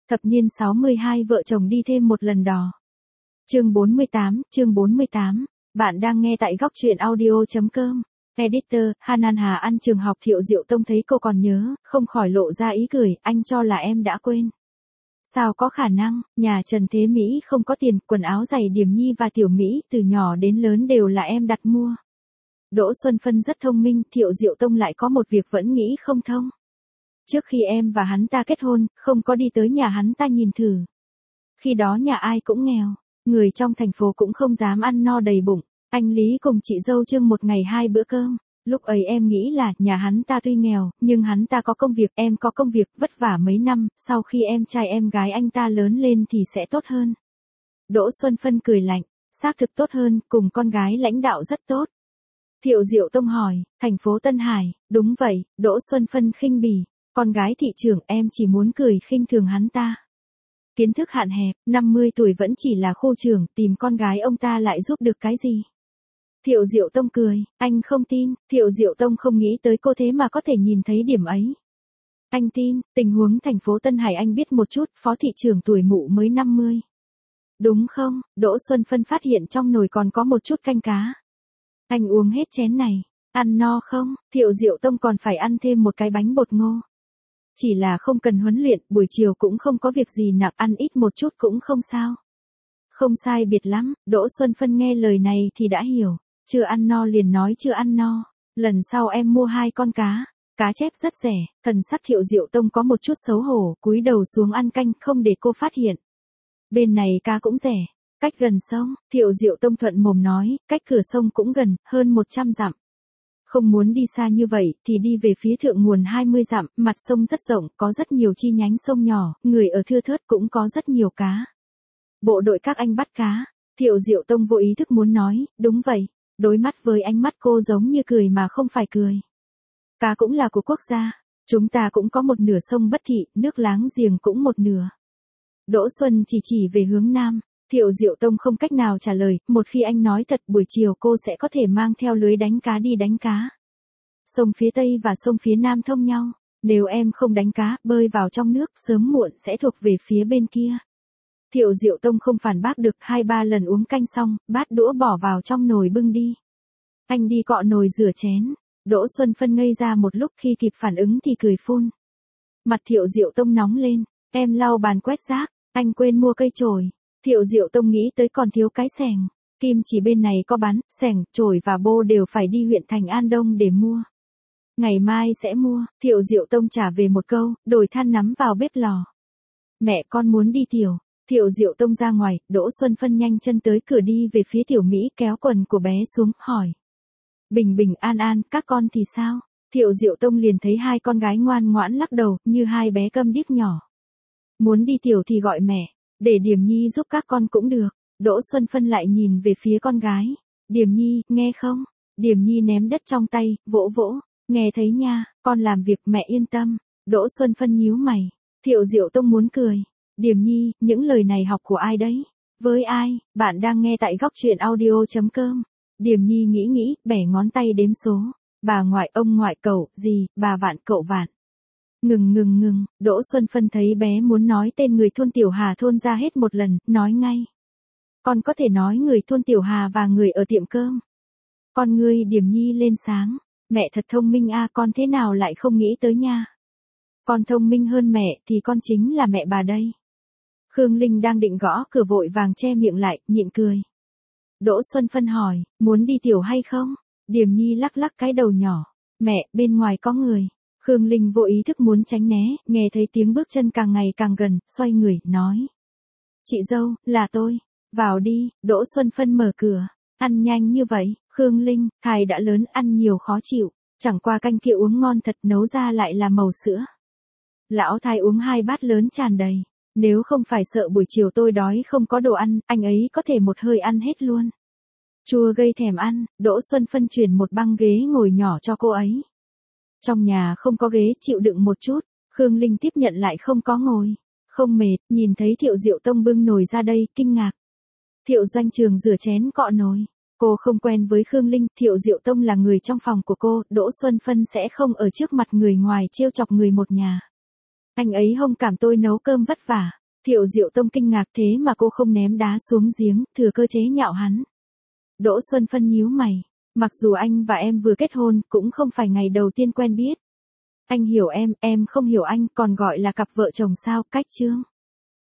Thập niên 62 vợ chồng đi thêm một lần đò. Chương 48. Bạn đang nghe tại góc truyện audio.com. Editor, Hanan Hà ăn trường học. Thiệu Diệu Tông thấy cô còn nhớ, không khỏi lộ ra ý cười, anh cho là em đã quên. Sao có khả năng, nhà Trần Thế Mỹ không có tiền, quần áo giày Điềm Nhi và Tiểu Mỹ từ nhỏ đến lớn đều là em đặt mua. Đỗ Xuân Phân rất thông minh, Thiệu Diệu Tông lại có một việc vẫn nghĩ không thông. Trước khi em và hắn ta kết hôn, không có đi tới nhà hắn ta nhìn thử. Khi đó nhà ai cũng nghèo, người trong thành phố cũng không dám ăn no đầy bụng. Anh Lý cùng chị dâu Trương một ngày 2 bữa cơm. Lúc ấy em nghĩ là nhà hắn ta tuy nghèo, nhưng hắn ta có công việc, em có công việc, vất vả mấy năm, sau khi em trai em gái anh ta lớn lên thì sẽ tốt hơn. Đỗ Xuân Phân cười lạnh, xác thực tốt hơn, cùng con gái lãnh đạo rất tốt. Thiệu Diệu Tông hỏi, thành phố Tân Hải, đúng vậy, Đỗ Xuân Phân khinh bỉ, con gái thị trưởng, em chỉ muốn cười khinh thường hắn ta. Kiến thức hạn hẹp, 50 tuổi vẫn chỉ là khu trưởng, tìm con gái ông ta lại giúp được cái gì? Thiệu Diệu Tông cười, anh không tin. Thiệu Diệu Tông không nghĩ tới cô thế mà có thể nhìn thấy điểm ấy. Anh tin, tình huống thành phố Tân Hải anh biết một chút, phó thị trưởng tuổi mụ mới 50. Đúng không? Đỗ Xuân Phân phát hiện trong nồi còn có một chút canh cá. Anh uống hết chén này, ăn no không? Thiệu Diệu Tông còn phải ăn thêm một cái bánh bột ngô. Chỉ là không cần huấn luyện, buổi chiều cũng không có việc gì nặng, ăn ít một chút cũng không sao. Không sai biệt lắm, Đỗ Xuân Phân nghe lời này thì đã hiểu. Chưa ăn no liền nói chưa ăn no. Lần sau em mua 2 con cá. Cá chép rất rẻ. Thần sắc Thiệu Diệu Tông có một chút xấu hổ, cúi đầu xuống ăn canh không để cô phát hiện. Bên này cá cũng rẻ. Cách gần sông. Thiệu Diệu Tông thuận mồm nói, cách cửa sông cũng gần, hơn 100 dặm. Không muốn đi xa như vậy thì đi về phía thượng nguồn 20 dặm, mặt sông rất rộng, có rất nhiều chi nhánh sông nhỏ, người ở thưa thớt cũng có rất nhiều cá. Bộ đội các anh bắt cá. Thiệu Diệu Tông vô ý thức muốn nói, đúng vậy. Đối mắt với ánh mắt cô giống như cười mà không phải cười. Cá cũng là của quốc gia. Chúng ta cũng có một nửa sông Bất Thị, nước láng giềng cũng một nửa. Đỗ Xuân chỉ về hướng nam. Thiệu Diệu Tông không cách nào trả lời, một khi anh nói thật buổi chiều cô sẽ có thể mang theo lưới đánh cá đi đánh cá. Sông phía Tây và sông phía Nam thông nhau. Nếu em không đánh cá, bơi vào trong nước, sớm muộn sẽ thuộc về phía bên kia. Thiệu Diệu Tông không phản bác được, 2-3 lần uống canh xong, bát đũa bỏ vào trong nồi bưng đi. Anh đi cọ nồi rửa chén. Đỗ Xuân Phân ngây ra một lúc, khi kịp phản ứng thì cười phun. Mặt Thiệu Diệu Tông nóng lên, em lau bàn quét rác, anh quên mua cây chổi. Thiệu Diệu Tông nghĩ tới còn thiếu cái xẻng. Kim chỉ bên này có bán, xẻng, chổi và bô đều phải đi huyện thành An Đông để mua. Ngày mai sẽ mua. Thiệu Diệu Tông trả về một câu, đổi than nắm vào bếp lò. Mẹ con muốn đi tiểu. Thiệu Diệu Tông ra ngoài, Đỗ Xuân Phân nhanh chân tới cửa đi về phía Tiểu Mỹ, kéo quần của bé xuống, hỏi. Bình bình an an, các con thì sao? Thiệu Diệu Tông liền thấy 2 con gái ngoan ngoãn lắc đầu, như 2 bé câm điếc nhỏ. Muốn đi tiểu thì gọi mẹ, để Điềm Nhi giúp các con cũng được. Đỗ Xuân Phân lại nhìn về phía con gái. Điềm Nhi, nghe không? Điềm Nhi ném đất trong tay, vỗ vỗ. Nghe thấy nha, con làm việc mẹ yên tâm. Đỗ Xuân Phân nhíu mày. Thiệu Diệu Tông muốn cười. Điềm Nhi, những lời này học của ai đấy? Với ai? Bạn đang nghe tại góc truyện audio.com. Điềm Nhi nghĩ, bẻ ngón tay đếm số. Bà ngoại, ông ngoại, cậu, gì, bà Vạn, cậu Vạn. Ngừng, Đỗ Xuân Phân thấy bé muốn nói tên người thôn Tiểu Hà thôn ra hết một lần, nói ngay. Con có thể nói người thôn Tiểu Hà và người ở tiệm cơm. Con ngươi Điềm Nhi lên sáng. Mẹ thật thông minh a, con thế nào lại không nghĩ tới nha. Con thông minh hơn mẹ thì con chính là mẹ bà đây. Khương Linh đang định gõ cửa vội vàng che miệng lại, nhịn cười. Đỗ Xuân Phân hỏi, muốn đi tiểu hay không? Điềm Nhi lắc cái đầu nhỏ. Mẹ, bên ngoài có người. Khương Linh vô ý thức muốn tránh né, nghe thấy tiếng bước chân càng ngày càng gần, xoay người, nói. Chị dâu, là tôi. Vào đi. Đỗ Xuân Phân mở cửa. Ăn nhanh như vậy. Khương Linh, thai đã lớn, ăn nhiều khó chịu. Chẳng qua canh kia uống ngon thật, nấu ra lại là màu sữa. Lão thai uống 2 bát lớn tràn đầy. Nếu không phải sợ buổi chiều tôi đói không có đồ ăn, anh ấy có thể một hơi ăn hết luôn. Chua gây thèm ăn. Đỗ Xuân Phân chuyển một băng ghế ngồi nhỏ cho cô ấy. Trong nhà không có ghế, chịu đựng một chút. Khương Linh tiếp nhận lại không có ngồi. Không mệt, nhìn thấy Thiệu Diệu Tông bưng nồi ra đây, kinh ngạc. Thiệu Doanh Trường rửa chén cọ nồi. Cô không quen với Khương Linh, Thiệu Diệu Tông là người trong phòng của cô, Đỗ Xuân Phân sẽ không ở trước mặt người ngoài trêu chọc người một nhà. Anh ấy thông cảm tôi nấu cơm vất vả. Thiệu Diệu Tông kinh ngạc thế mà cô không ném đá xuống giếng, thừa cơ chế nhạo hắn. Đỗ Xuân Phân nhíu mày. Mặc dù anh và em vừa kết hôn, cũng không phải ngày đầu tiên quen biết. Anh hiểu em không hiểu anh, còn gọi là cặp vợ chồng sao, cách chương.